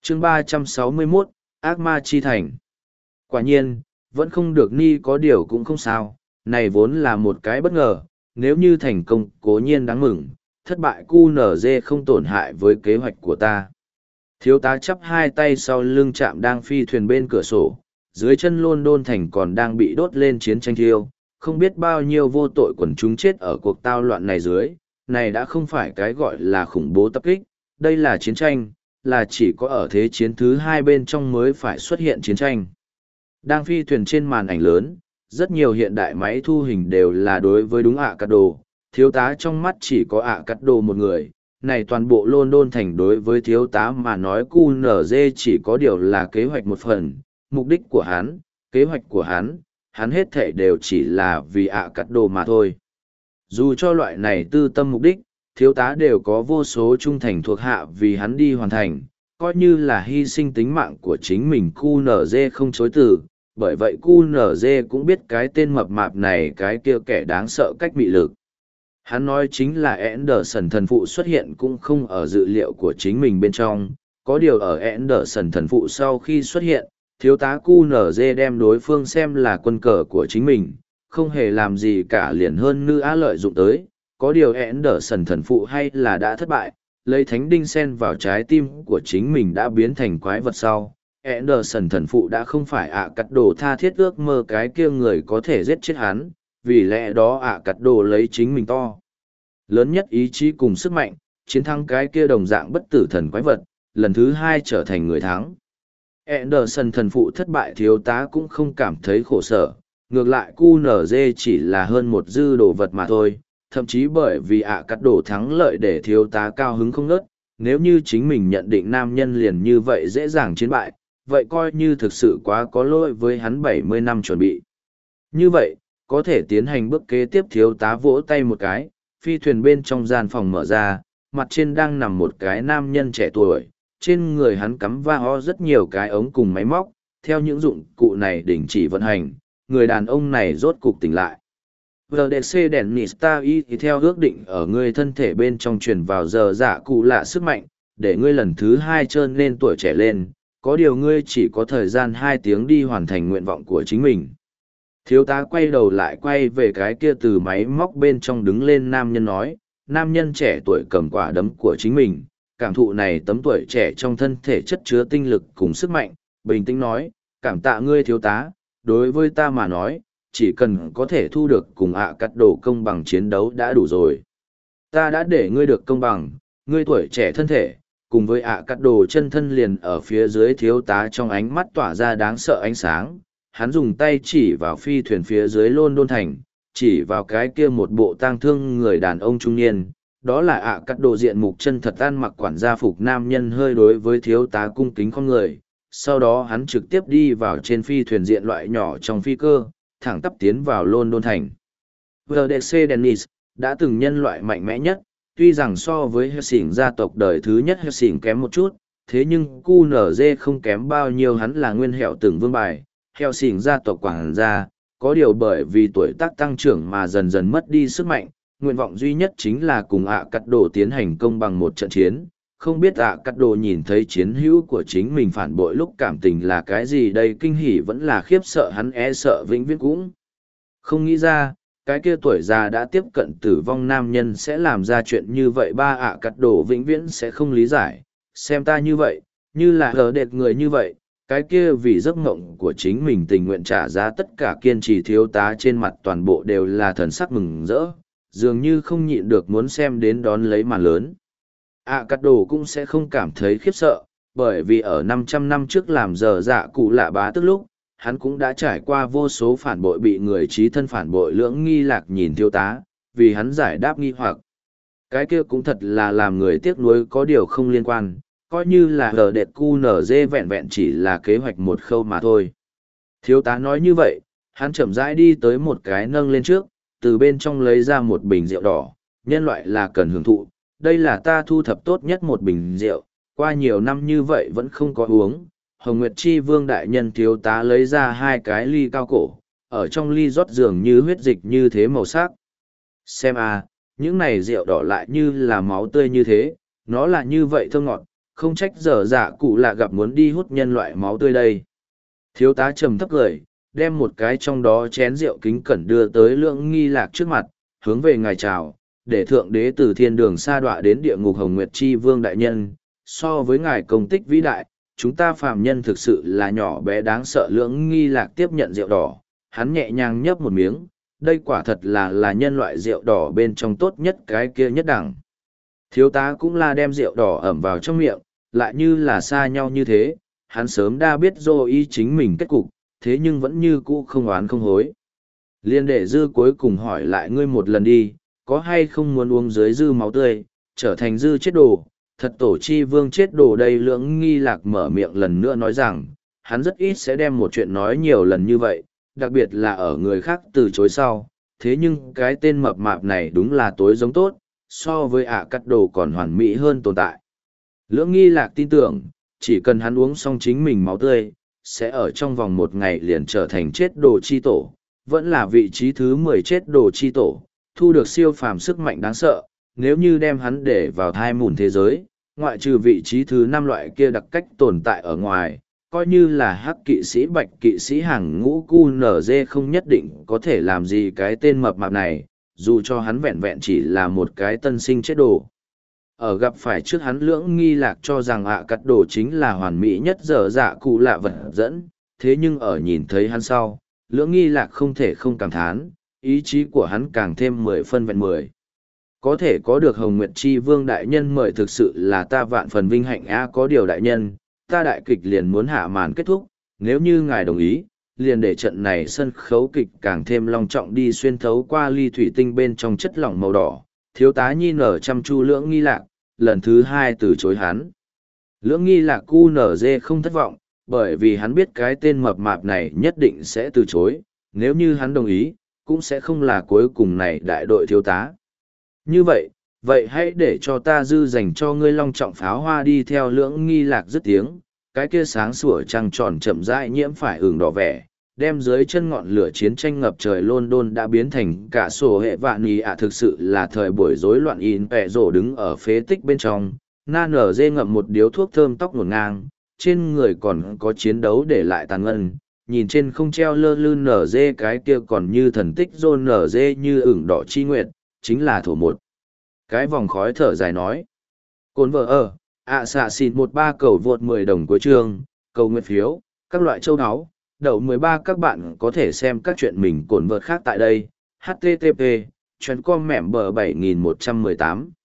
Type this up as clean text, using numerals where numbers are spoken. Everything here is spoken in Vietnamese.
chương 361, ác ma chi thành. Quả nhiên, vẫn không được ni có điều cũng không sao, này vốn là một cái bất ngờ, nếu như thành công cố nhiên đáng mừng, thất bại QNZ không tổn hại với kế hoạch của ta. Thiếu tá chắp hai tay sau lưng chạm đang phi thuyền bên cửa sổ, dưới chân London thành còn đang bị đốt lên chiến tranh thiêu, không biết bao nhiêu vô tội quần chúng chết ở cuộc tao loạn này dưới, này đã không phải cái gọi là khủng bố tập kích, đây là chiến tranh, là chỉ có ở thế chiến thứ hai bên trong mới phải xuất hiện chiến tranh. Đang phi thuyền trên màn ảnh lớn, rất nhiều hiện đại máy thu hình đều là đối với đúng ạ cắt đồ, thiếu tá trong mắt chỉ có ạ cắt đồ một người, này toàn bộ London thành đối với thiếu tá mà nói QNZ chỉ có điều là kế hoạch một phần, mục đích của hắn, kế hoạch của hắn hết thể đều chỉ là vì ạ cắt đồ mà thôi. Dù cho loại này tư tâm mục đích, thiếu tá đều có vô số trung thành thuộc hạ vì hắn đi hoàn thành, coi như là hy sinh tính mạng của chính mình QNZ không chối từ, bởi vậy QNZ cũng biết cái tên mập mạp này cái kia kẻ đáng sợ cách mị lực. Hắn nói chính là Anderson thần phụ xuất hiện cũng không ở dự liệu của chính mình bên trong, có điều ở Anderson thần phụ sau khi xuất hiện, thiếu tá QNZ đem đối phương xem là quân cờ của chính mình, không hề làm gì cả liền hơn nữ á lợi dụng tới, có điều Anderson thần phụ hay là đã thất bại, lấy thánh đinh sen vào trái tim của chính mình đã biến thành quái vật sau. Anderson thần phụ đã không phải ạ cắt đồ tha thiết ước mơ cái kia người có thể giết chết hắn, vì lẽ đó ạ cắt đồ lấy chính mình to lớn nhất ý chí cùng sức mạnh, chiến thắng cái kia đồng dạng bất tử thần quái vật, lần thứ hai trở thành người thắng. Anderson thần phụ thất bại thiếu tá cũng không cảm thấy khổ sở, ngược lại QNZ chỉ là hơn một dư đồ vật mà thôi, thậm chí bởi vì ạ cắt đồ thắng lợi để thiếu tá cao hứng không ngớt, nếu như chính mình nhận định nam nhân liền như vậy dễ dàng chiến bại, vậy coi như thực sự quá có lỗi với hắn 70 năm chuẩn bị. Như vậy, có thể tiến hành bước kế tiếp thiếu tá vỗ tay một cái, phi thuyền bên trong gian phòng mở ra, mặt trên đang nằm một cái nam nhân trẻ tuổi, trên người hắn cắm va ho rất nhiều cái ống cùng máy móc, theo những dụng cụ này đình chỉ vận hành, người đàn ông này rốt cục tỉnh lại. VDC đèn Nista Y thì theo ước định ở ngươi thân thể bên trong truyền vào giờ dạ cụ lạ sức mạnh, để ngươi lần thứ hai trơn lên tuổi trẻ lên, có điều ngươi chỉ có thời gian 2 tiếng đi hoàn thành nguyện vọng của chính mình. Thiếu tá quay đầu lại quay về cái kia từ máy móc bên trong đứng lên nam nhân nói, nam nhân trẻ tuổi cầm quả đấm của chính mình, cảm thụ này tấm tuổi trẻ trong thân thể chất chứa tinh lực cùng sức mạnh, bình tĩnh nói, cảm tạ ngươi thiếu tá, đối với ta mà nói, chỉ cần có thể thu được cùng ạ cắt đồ công bằng chiến đấu đã đủ rồi. Ta đã để ngươi được công bằng, ngươi tuổi trẻ thân thể, cùng với ạ cắt đồ chân thân liền ở phía dưới thiếu tá trong ánh mắt tỏa ra đáng sợ ánh sáng. Hắn dùng tay chỉ vào phi thuyền phía dưới London thành, chỉ vào cái kia một bộ tang thương người đàn ông trung niên, đó là ạ cắt đồ diện mục chân thật ăn mặc quản gia phục nam nhân hơi đối với thiếu tá cung kính con người. Sau đó hắn trực tiếp đi vào trên phi thuyền diện loại nhỏ trong phi cơ, thẳng tắp tiến vào London thành. VDC Dennis, đã từng nhân loại mạnh mẽ nhất, tuy rằng so với Helsing gia tộc đời thứ nhất Helsing kém một chút, thế nhưng QNZ không kém bao nhiêu, hắn là nguyên hẹo từng vương bài, Helsing gia tộc quảng gia, có điều bởi vì tuổi tác tăng trưởng mà dần dần mất đi sức mạnh, nguyện vọng duy nhất chính là cùng ạ cắt đồ tiến hành công bằng một trận chiến. Không biết ạ cắt đồ nhìn thấy chiến hữu của chính mình phản bội lúc cảm tình là cái gì đây, kinh hỉ vẫn là khiếp sợ, hắn e sợ vĩnh viễn cũng không nghĩ ra, cái kia tuổi già đã tiếp cận tử vong nam nhân sẽ làm ra chuyện như vậy. Ba ạ cắt đồ vĩnh viễn sẽ không lý giải, xem ta như vậy, như là hờ đệt người như vậy, cái kia vì giấc mộng của chính mình tình nguyện trả giá tất cả kiên trì thiếu tá trên mặt toàn bộ đều là thần sắc mừng rỡ, dường như không nhịn được muốn xem đến đón lấy màn lớn. ạ cắt đồ cũng sẽ không cảm thấy khiếp sợ, bởi vì ở 500 năm trước làm giờ dạ cụ lạ bá tức lúc, hắn cũng đã trải qua vô số phản bội, bị người trí thân phản bội lưỡng nghi lạc nhìn thiếu tá, vì hắn giải đáp nghi hoặc. Cái kia cũng thật là làm người tiếc nuối, có điều không liên quan, coi như là hờ đệt QNZ vẹn vẹn chỉ là kế hoạch một khâu mà thôi. Thiếu tá nói như vậy, hắn chậm rãi đi tới một cái nâng lên trước, từ bên trong lấy ra một bình rượu đỏ, nhân loại là cần hưởng thụ, đây là ta thu thập tốt nhất một bình rượu, qua nhiều năm như vậy vẫn không có uống. Hồng Nguyệt Chi Vương đại nhân thiếu tá lấy ra 2 cái ly cao cổ, ở trong ly rót dường như huyết dịch như thế màu sắc. Xem những này rượu đỏ lại như là máu tươi như thế, nó là như vậy thơm ngọt, không trách dở dạ cụ lạ gặp muốn đi hút nhân loại máu tươi đây. Thiếu tá trầm thấp cười, đem một cái trong đó chén rượu kính cẩn đưa tới Lưỡng Nghi Lạc trước mặt, hướng về ngài chào, để thượng đế từ thiên đường sa đọa đến địa ngục Hồng Nguyệt Chi Vương đại nhân, so với ngài công tích vĩ đại, chúng ta phàm nhân thực sự là nhỏ bé đáng sợ. Lưỡng Nghi Lạc tiếp nhận rượu đỏ, hắn nhẹ nhàng nhấp một miếng, đây quả thật là nhân loại rượu đỏ bên trong tốt nhất cái kia nhất đẳng. Thiếu tá cũng là đem rượu đỏ ẩm vào trong miệng, lại như là xa nhau như thế, hắn sớm đã biết dô ý chính mình kết cục, thế nhưng vẫn như cũ không oán không hối. Liên đệ dư cuối cùng hỏi lại ngươi một lần đi, có hay không muốn uống dưới dư máu tươi, trở thành dư chết đồ, thật tổ chi vương chết đồ đây. Lưỡng Nghi Lạc mở miệng lần nữa nói rằng, hắn rất ít sẽ đem một chuyện nói nhiều lần như vậy, đặc biệt là ở người khác từ chối sau, thế nhưng cái tên mập mạp này đúng là tối giống tốt, so với cắt đồ còn hoàn mỹ hơn tồn tại. Lưỡng Nghi Lạc tin tưởng, chỉ cần hắn uống xong chính mình máu tươi, sẽ ở trong vòng 1 ngày liền trở thành chết đồ chi tổ, vẫn là vị trí thứ 10 chết đồ chi tổ, thu được siêu phàm sức mạnh đáng sợ. Nếu như đem hắn để vào thai mùn thế giới, ngoại trừ vị trí thứ 5 loại kia đặc cách tồn tại ở ngoài, coi như là hắc kỵ sĩ bạch kỵ sĩ hàng ngũ QNZ không nhất định có thể làm gì cái tên mập mạp này, dù cho hắn vẹn vẹn chỉ là một cái tân sinh chết đồ. Ở gặp phải trước hắn Lưỡng Nghi Lạc cho rằng cắt đồ chính là hoàn mỹ nhất dở dạ cụ lạ vật dẫn, thế nhưng ở nhìn thấy hắn sau, Lưỡng Nghi Lạc không thể không cảm thán, ý chí của hắn càng thêm 10 phân vẹn 10. Có thể có được Hồng Nguyệt Chi Vương đại nhân mời thực sự là ta vạn phần vinh hạnh. Có điều đại nhân, ta đại kịch liền muốn hạ màn kết thúc, nếu như ngài đồng ý, liền để trận này sân khấu kịch càng thêm long trọng đi xuyên thấu qua ly thủy tinh bên trong chất lỏng màu đỏ. Thiếu tá nhi nở chăm chu Lưỡng Nghi Lạc, lần thứ 2 từ chối hắn. Lưỡng Nghi Lạc QNZ không thất vọng, bởi vì hắn biết cái tên mập mạp này nhất định sẽ từ chối, nếu như hắn đồng ý, cũng sẽ không là cuối cùng này đại đội thiếu tá. Như vậy, hãy để cho ta dư dành cho ngươi long trọng pháo hoa đi. Theo Lưỡng Nghi Lạc dứt tiếng, cái kia sáng sủa trăng tròn chậm rãi nhiễm phải ửng đỏ vẻ, đem dưới chân ngọn lửa chiến tranh ngập trời London đã biến thành cả sổ hệ vạn ý. Thực sự là thời buổi rối loạn. In pẹ rổ đứng ở phế tích bên trong, na nở dê ngậm một điếu thuốc thơm tóc ngổn ngang, trên người còn có chiến đấu để lại tàn ngân, nhìn trên không treo lơ lư nở dê cái kia còn như thần tích rôn nở dê như ửng đỏ chi nguyệt, chính là thổ một. Cái vòng khói thở dài nói. Cồn vợ ở, xạ xịt 13 cầu vượt 10 đồng cuối chương, cầu nguyện phiếu, các loại châu áo. Đậu 13 các bạn có thể xem các chuyện mình cồn vợt khác tại đây. http://com mẻm bờ 7118